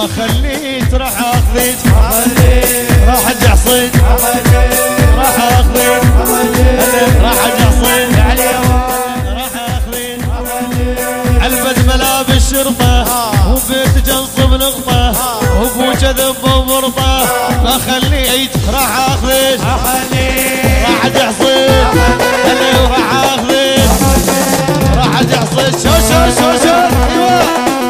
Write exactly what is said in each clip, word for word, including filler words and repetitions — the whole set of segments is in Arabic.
ما خليت راح اخذك راح اجعصك راح اخذك راح اجعصك راح اخذك علبة ملابس شرطة وبيت جنصب نقطة وابو كذب ومرطة ما خليت راح اخذك راح اجعصك راح اخذك راح اجعصك شو شو شو شو ايوه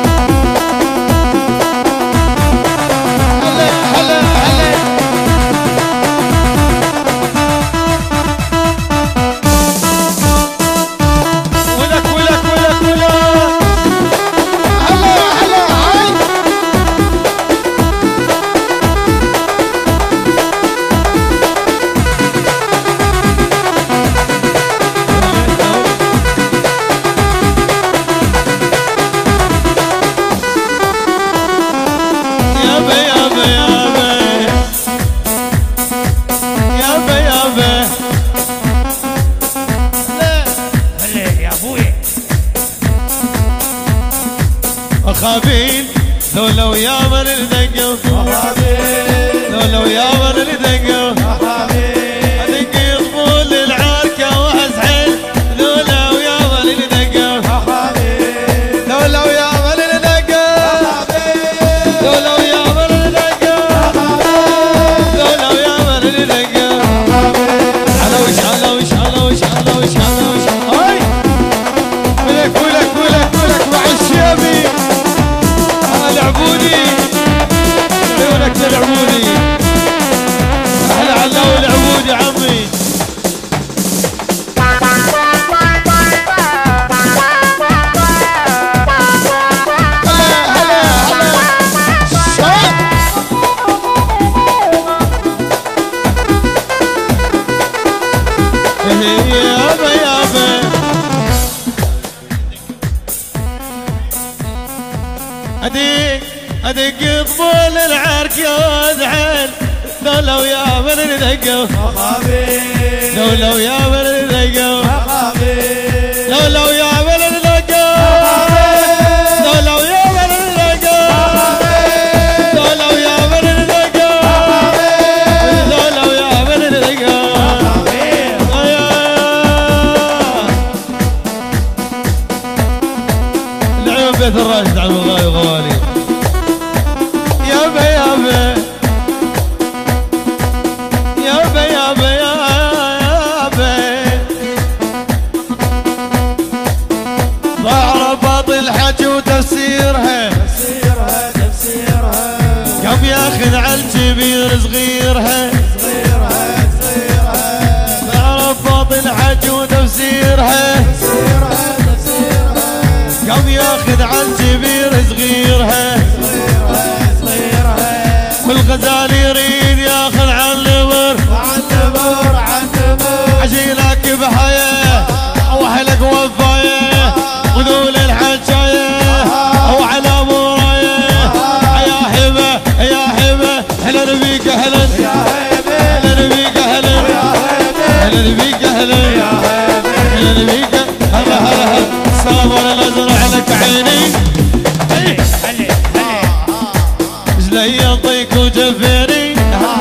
خابين لو لو يا من الدقوا لو لو يا من الدقوا ادق يطبول العركه وازعل لو لو يا من الدقوا لو لو يا من الدقوا لو لو يا من الدقوا لو لو يا من الدقوا على وش على وش على وش على وش على وش هاي ولك ولك ولك ولك مع الشيبي العبودي عيونك العبودي احلى علاوي العبودي عمي هلا هلا هلا يابا يابا اديك ادق طبول العرك يا وازعل لو لو يا من الدقوا لو لو يا من الدقوا لو لو يا من الدقوا لو لو يا من الدقوا لو لو يا من الدقوا لو لو يا من الدقوا العيون بيت الراشد عم الغاي وغوالي يابا يابا يابا يابا يابا ضاع رباط الحج وتفسيرها تفسيرها تفسيرها قام ياخذ على الكبير صغيرها صغيرها صغيرها ضاع رباط الحج وتفسيرها تفسيرها تفسيرها قام ياخذ على الكبير صغيرها والغزال يريد ياخذ عن النمر عن نمر عن نمر عجيلك بحياه او اهلك وفايه وذول الحجايه او على مورايه يا هبه يا هبه اهلا بيك اهلا يا هبه اهلا بيك اهلا يا هبه اهلا بيك اهلا يا هبه اهلا بيك هلا هلا هلا صابر الازرع لك عيني هلي هلي جلي يعطيك وجفيري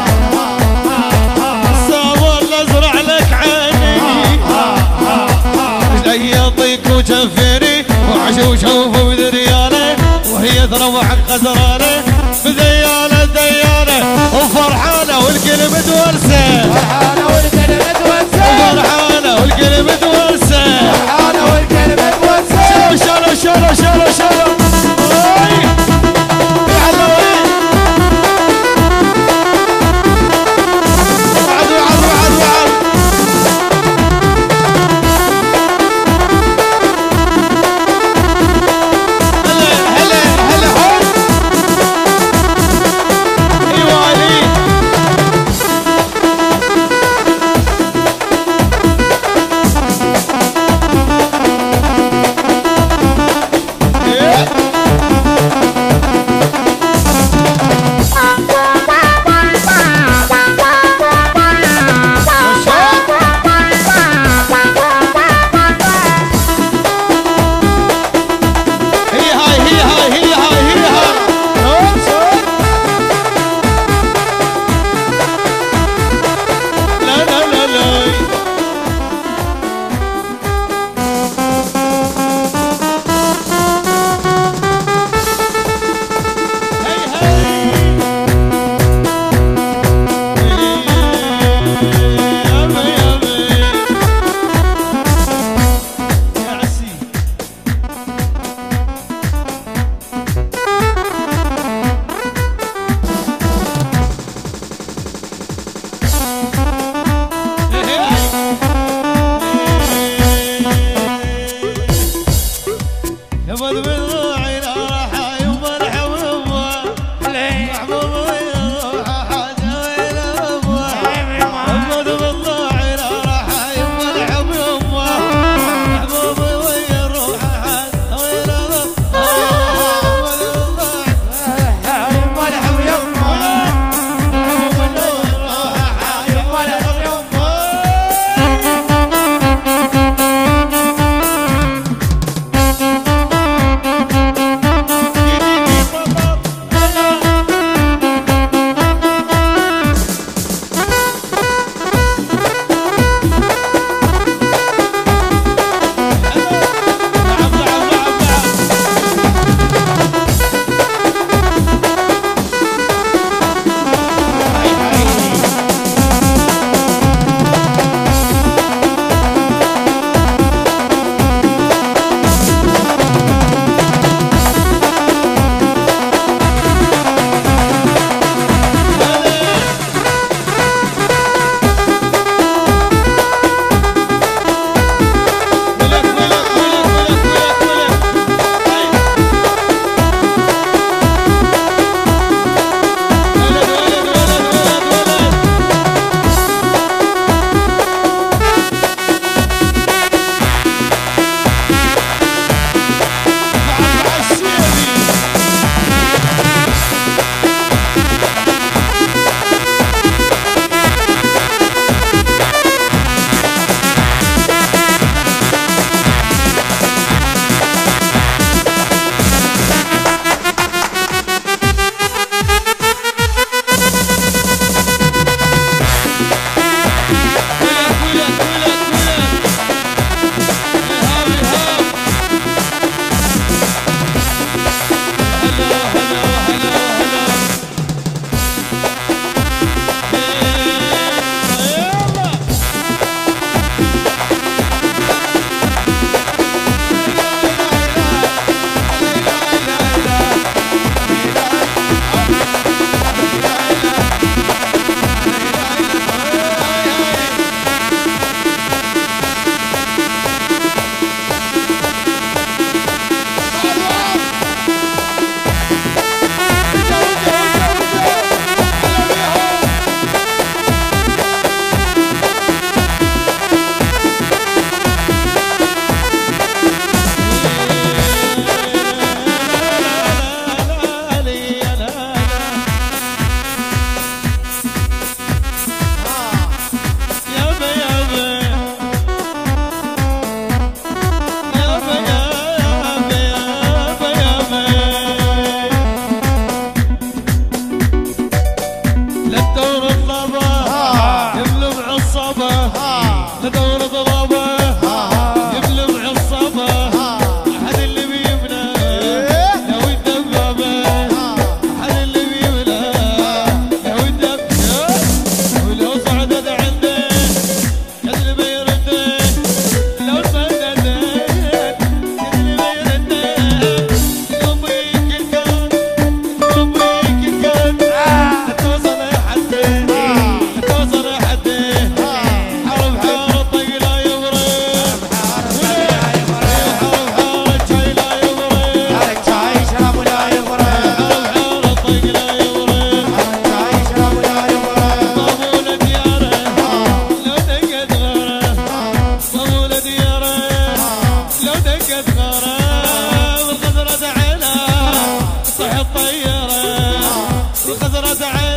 صابر الازرع لك عيني جلي يعطيك وجفيري وعشو شوفه بدريانه وهي تروح خزرانه بذيانه ديانه وفرحانه والكل متورسه فرحانه والكل متوسه فرحانه والكل متورسه فرحانه والكل متوسه شلو شلو شلو شلو بالضلوع لا راح يمرح ويبوه محبوب ويروح حاجه ولا ابوه محمود بالضلوع لا راح يمرح ويبوه محبوب ويروح حاجه ولا ابوه الطيرة والخزرة